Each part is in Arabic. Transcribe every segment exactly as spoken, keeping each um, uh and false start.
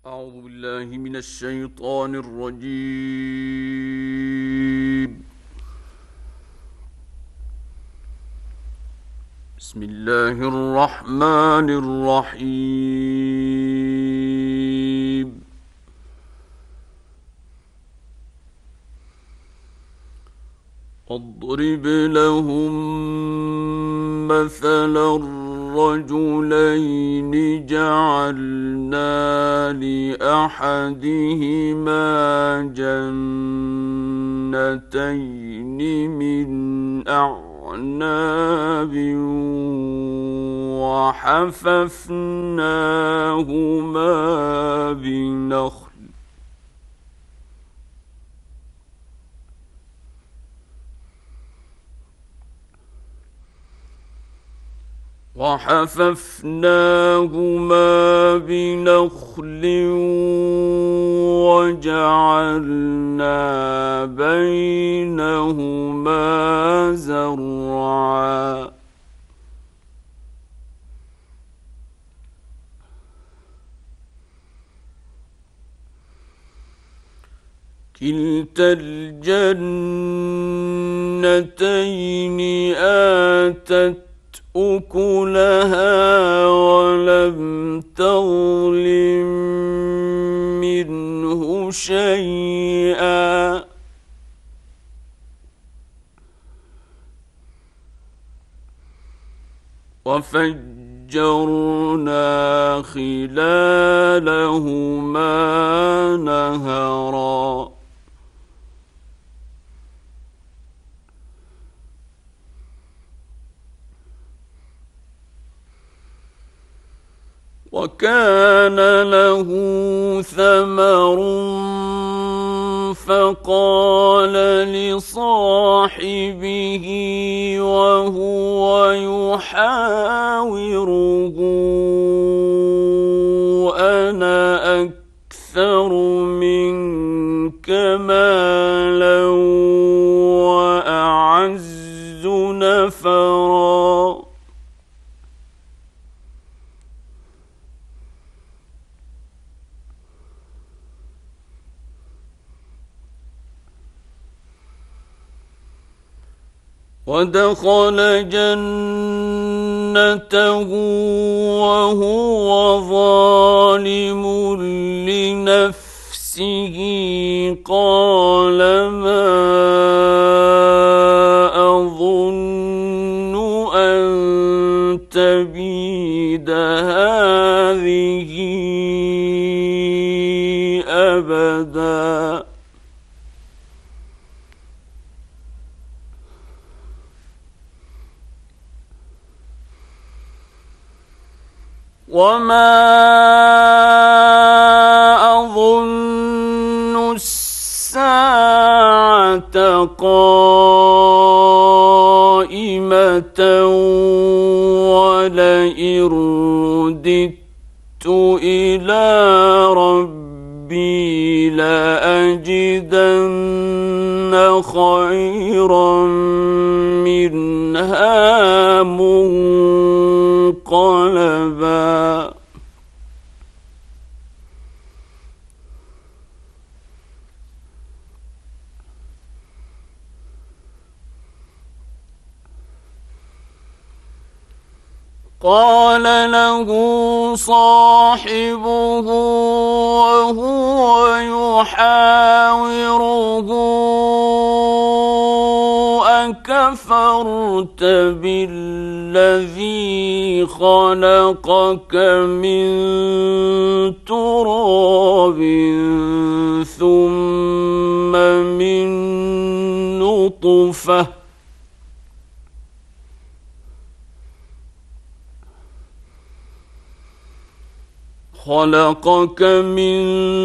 أعوذ بالله من الشيطان الرجيم. بسم الله الرحمن الرحيم. واضرب لهم مثلا الرجلين جعلنا لأحدهما جنتين من أعناب وحففناهما بنخل وحففناهما بنخل وجعلنا بينهما زرعا كلتا الجنتين آتت أكلها ولم تظلم منه شيئا وفجرنا خلالهما نهرا وكان له ثمر فقال لصاحبه وهو يحاوره أنا أكثر منك مالا وأعز نفرا ودخل جنته وهو ظالم لنفسه قال ما أظن أن تبيد هذه أبدا وما أظن الساعة قائمة ولئن رددت إلى ربي لأجدن خيرا منها منقلبا قال له صاحبه وهو يحاوره أكفرت بالذي خلقك من تراب ثم من نطفة خلقك من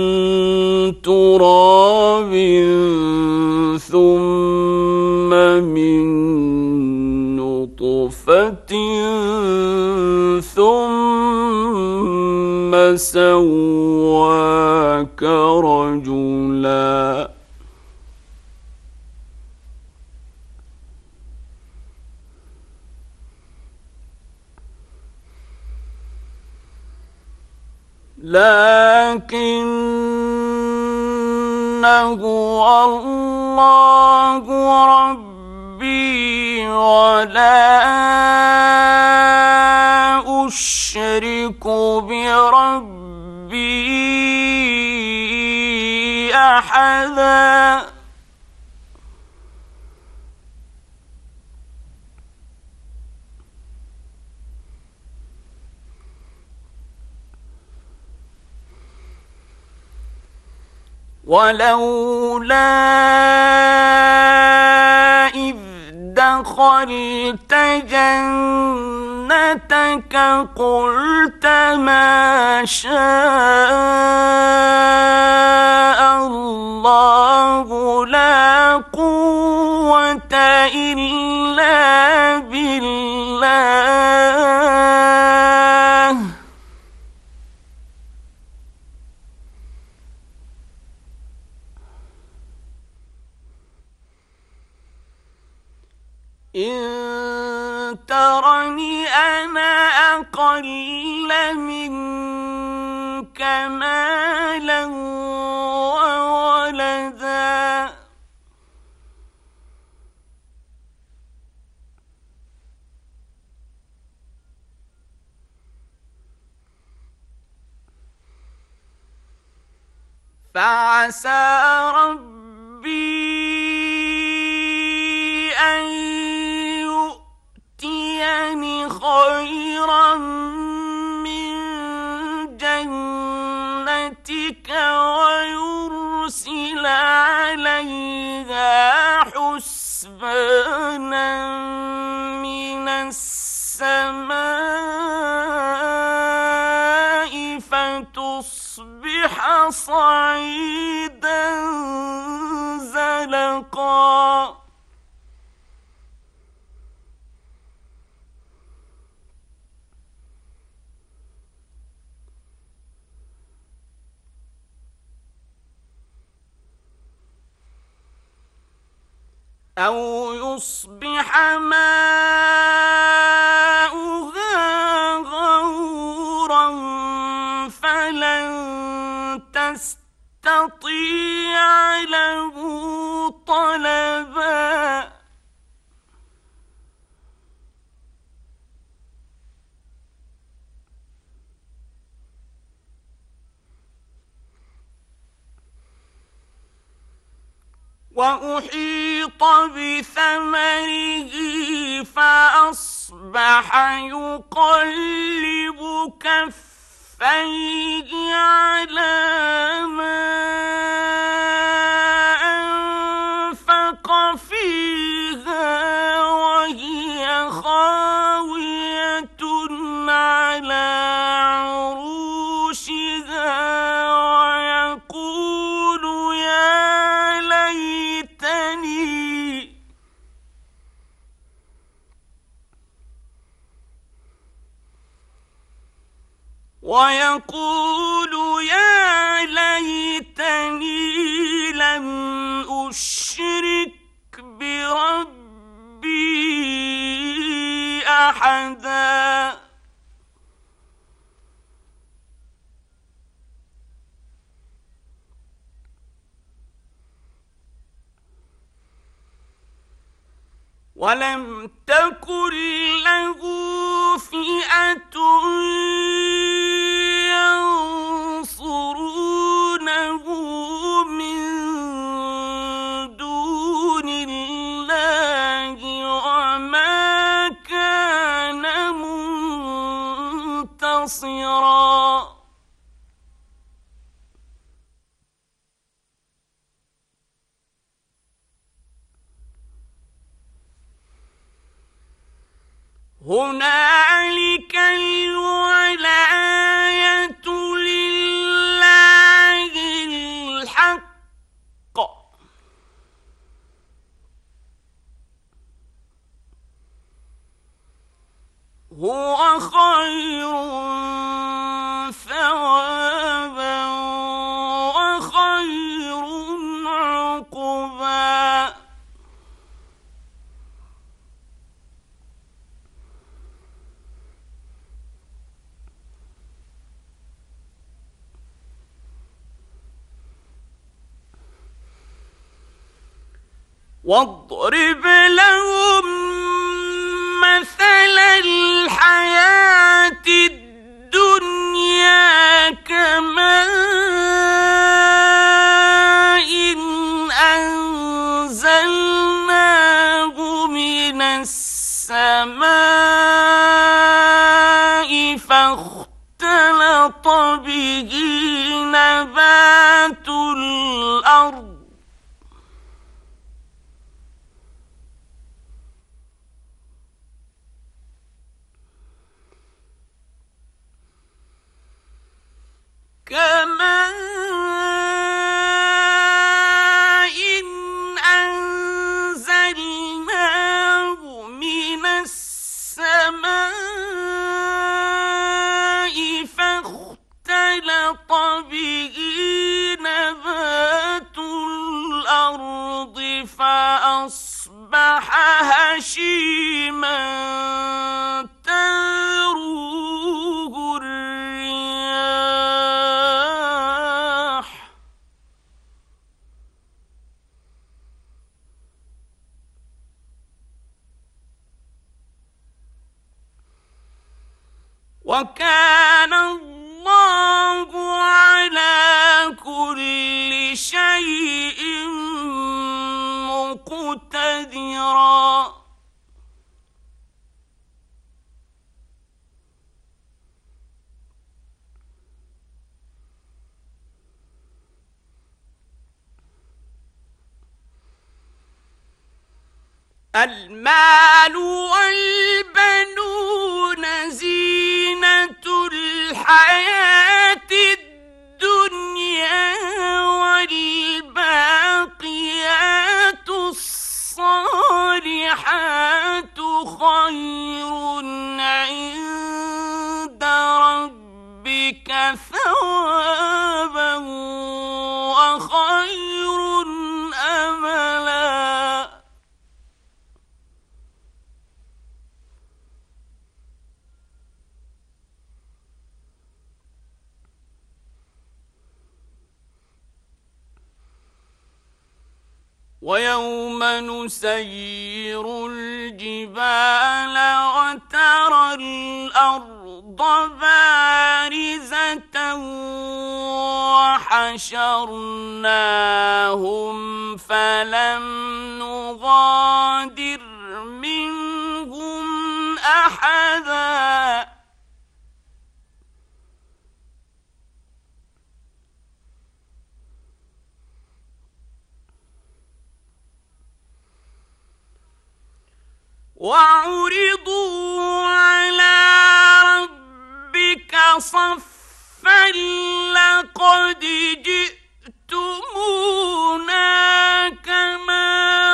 تراب ثم من نطفة ثم سواك رجلا لكنه الله ربي ولا أشرك بربي أحدا. ولولا إذ دخلت جنتك قلت ما شاء الله لا قوة إلا بالله. إن ترني أنا أقل منك مالا وولدا فعسى ربي أن يؤتيني خيرا من جنتك ويرسل عليها حسبانا من السماء فتصبح صعيدا زلقا. أو يصبح ماؤها غورا فلن تستطيع له طلبا. وأحيط بثمره فأصبح يقلب كفيه على ما أنفق فيها وهي خاوية على عروشها ويقول يا ليتني ويقول يا ليتني لم أشرك بربي أحدا. ولم تكن له فئة ينصرونه من دون الله وما كان منتصرا. هنالك الولاية لله الحق هو خير ثوابا وخير عقبا. واضرب لهم مثل الحياة الدنيا كماء أنزلناه من السماء فاختلط به نبات الأرض كماء أنزلناه من السماء فاختلط به نبات الأرض فأصبح هشيما تذروه الرياح وكان الله على كل شيء مقتدرا. المال والبنون زينة الحياة الدنيا والباقيات الصالحات خير عند ربك ثوابا وخير أملا. ويوم نسير الجبال وترى الأرض بارزة وحشرناهم فلم نغادر منهم أحدا. وعرضوا على ربك صفا لقد جئتمونا كما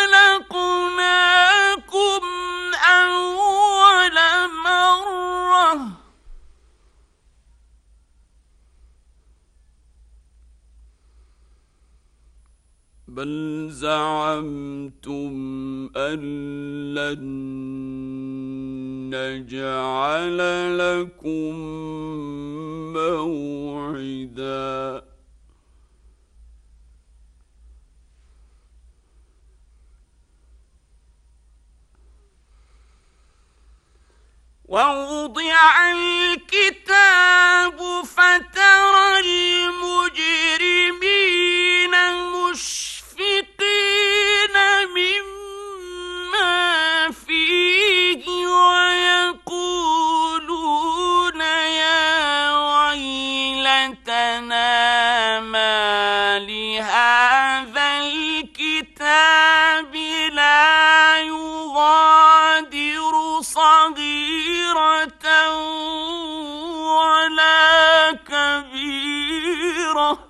خلقناكم أول مرة بل زعمتم أن لن نجعل لكم موعدا. ووضع الكتاب فترى المجرمين مشفقين مما فيه ويقولون يا ويلتنا ما لهذا الكتاب لا يغادر صغيرة ولا كبيرة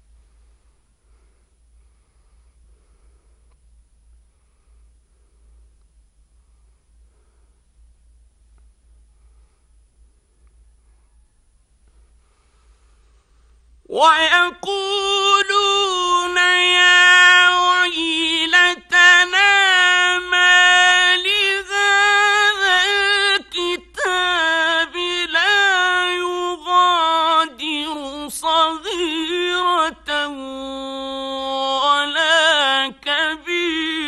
ويقولون يا ويلتنا ما لهذا الكتاب لا يغادر صغيرة ولا كبيرة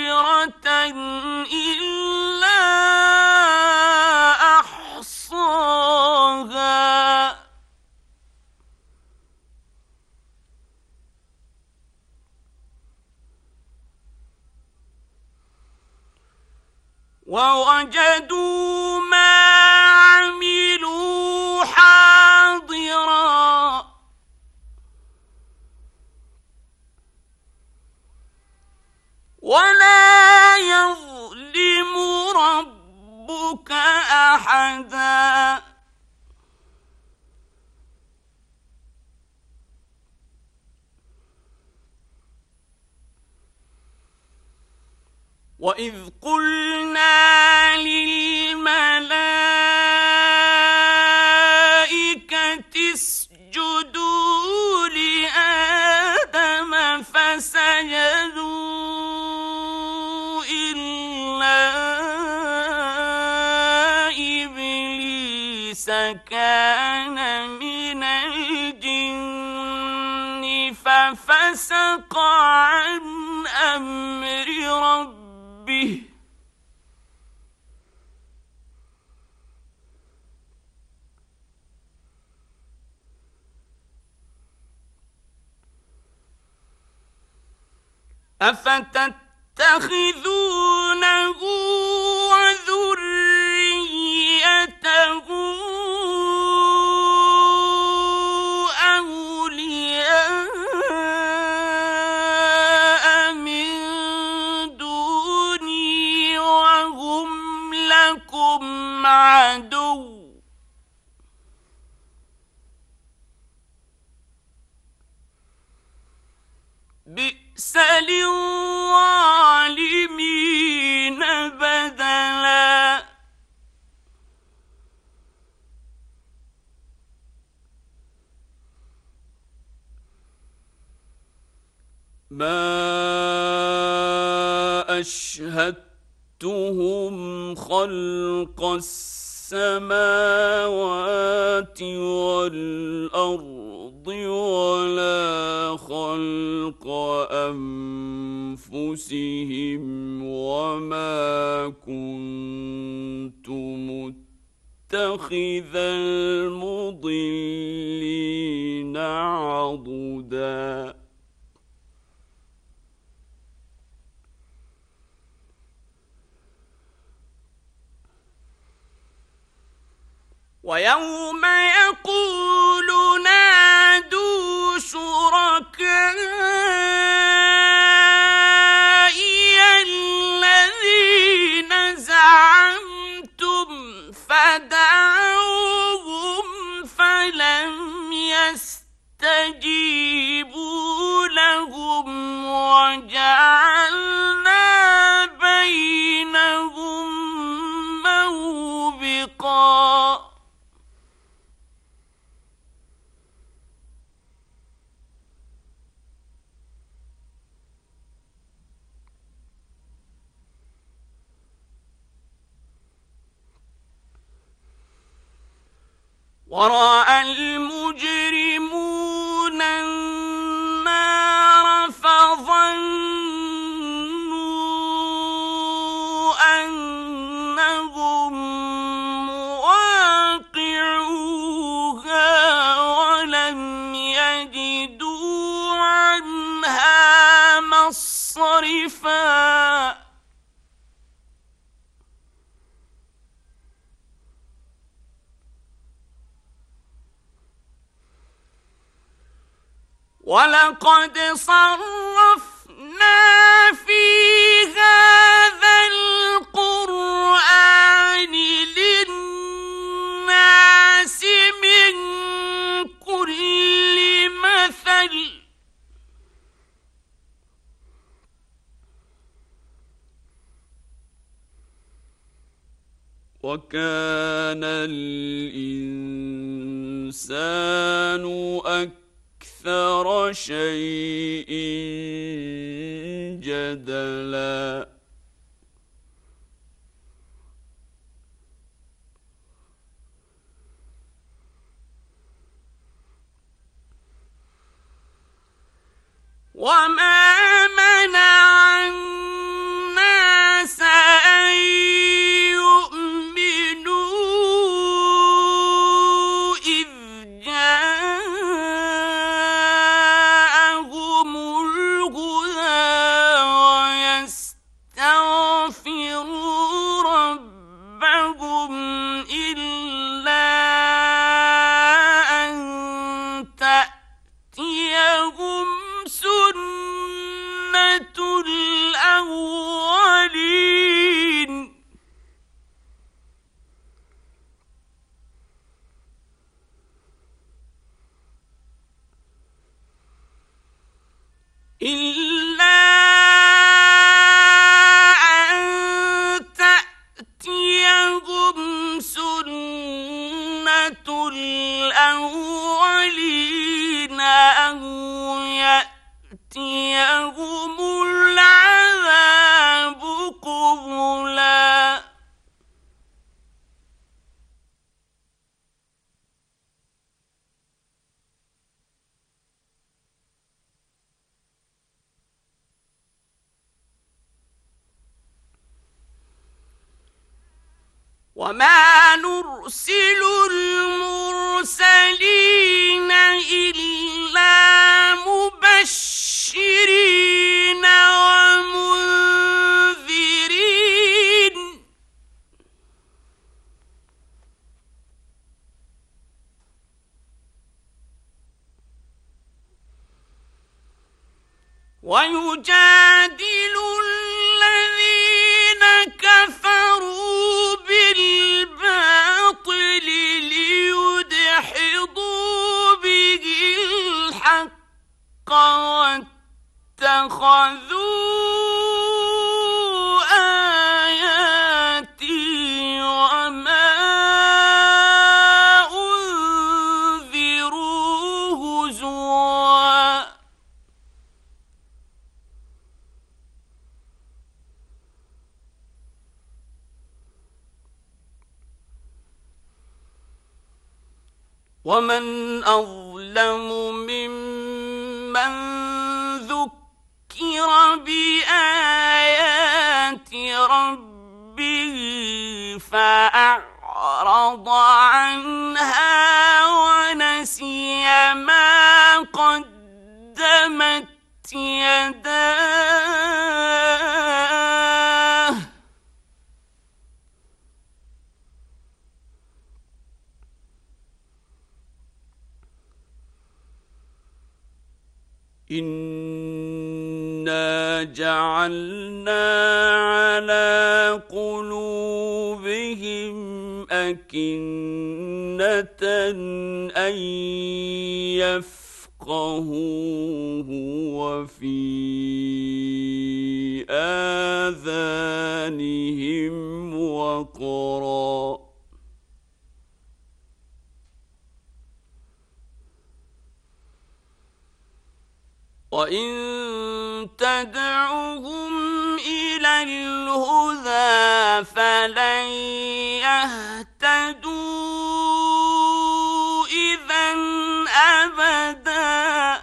ووجدوا ما عملوا حاضرا ولا يظلم ربك أحدا وإذ قلنا للملائكة اسجدوا لآدم فسجدوا إلا إبليس كان من الجن ففسق عن أمر ربه به أفتتخذونه وذريته أولياء من دوني وهم لكم عدو بئس للظالمين بدلا ما أشهدتهم خلق السماوات والأرض ولا خلق أنفسهم وما كنت متخذ المضلين عضدا ويوم يقول نادوا شركائي الذين زعمتم فدعوهم فلم يستجيبوا لهم وجعلنا بينهم موبقا ورأى المجرمون النار فظنوا أنهم مواقعوها ولم يجدوا عنها مصرفا ولقد صرفنا في هذا القرآن للناس من كل مثل وكان الإنسان أكثر أكثر شيء جدلا وما منع الناس أن يؤمنوا إذ جاءهم الهدى تأتيهم سنة الأولين إلا أن تأتيهم سنة الأولين أو يأتيهم العذاب قبلا وما نرسل المرسلين إلا مبشرين ومنذرين ويجادل الذين كفروا بالباطل ليدحضوا به الحق واتخذوا آياتي وما أنذروا هزوا ومن أظلم ممن ذكر بآيات ربه فأعرض عنها ونسي ما قدمت يداه إنا جعلنا على قلوبهم أكنة أن يفقهوه وفي آذانهم وقرا وإن تدعوهم إلى الهدى فلن يهتدوا إذا أبدا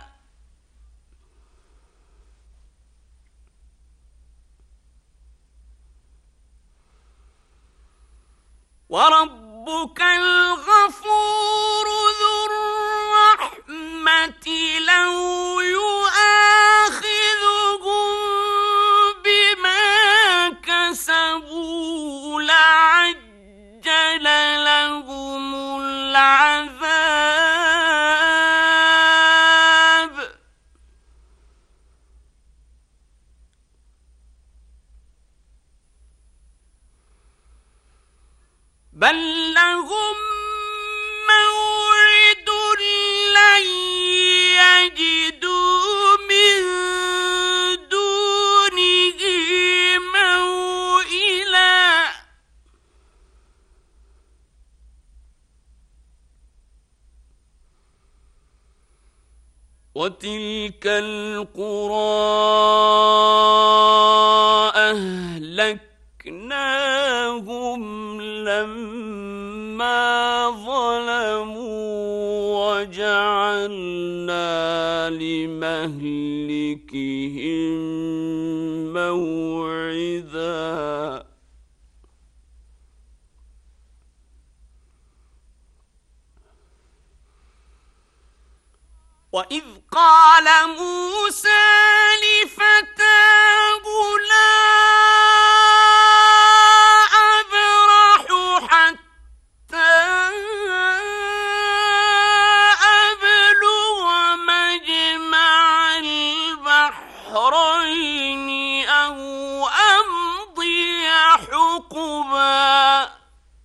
وربك الغفور ذو الرحمة لو يؤاخذهم بما كسبوا لعجل لهم العذاب بل لهم موعد لن يجدوا من دونه موئلا وتلك القرى أهلكناهم لما ظلموا وجعلنا لمهلكهم موعدا وإذ قال موسى لفتاه لا أبرح حتى أبلغ مجمع البحرين أو أمضي حقبا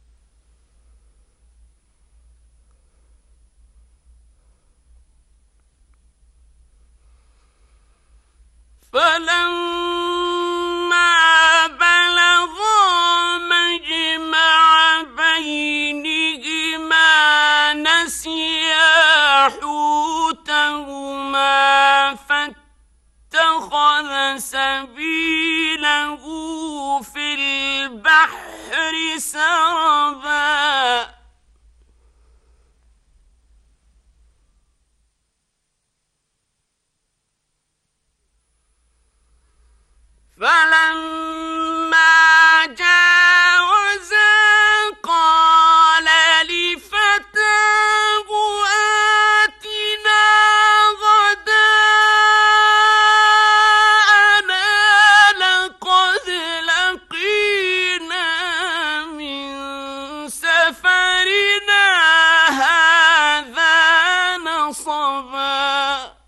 فلما بلغا مجمع بينهما نسيا حوتهما فاتخذ سبيله في البحر سربا فلما جاوزا قال لفتاه آتنا غداءنا لقد لقينا من سفرنا هذا نصبا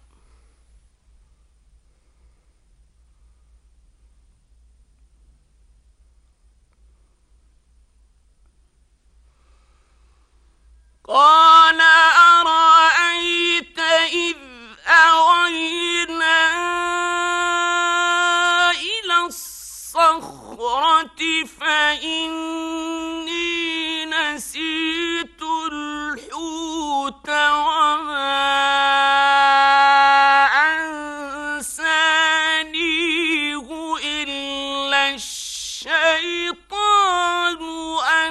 قال أرأيت إذ أوينا إلى الصخرة فإني نسيت الحوت وما أنسانيه إلا الشيطان أن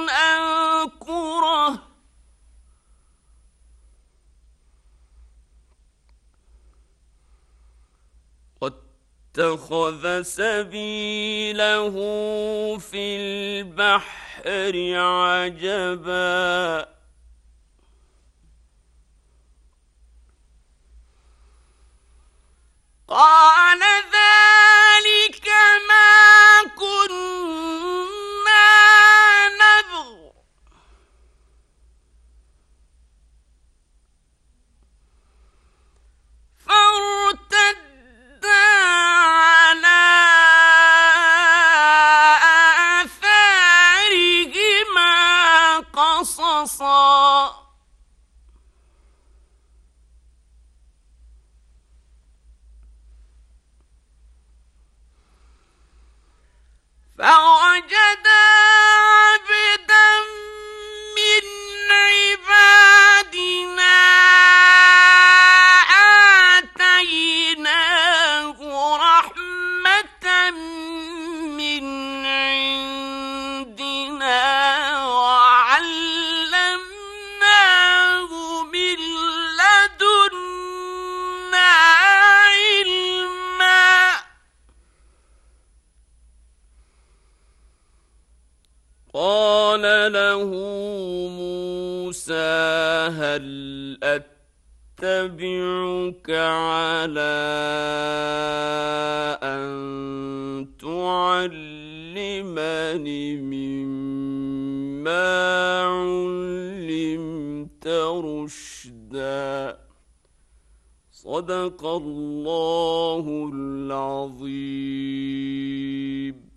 أذكره واتخذ سبيله في البحر عجبا قال ذلك ما كنا نبغ فارتدا على آثارهما قصصا فوجدا عبدا من عبادنا آتيناه رحمة من عندنا وعلمناه من لدنا علما قال له موسى هل أتبعك على أن تعلمني مما علمت رشدا صدق الله العظيم.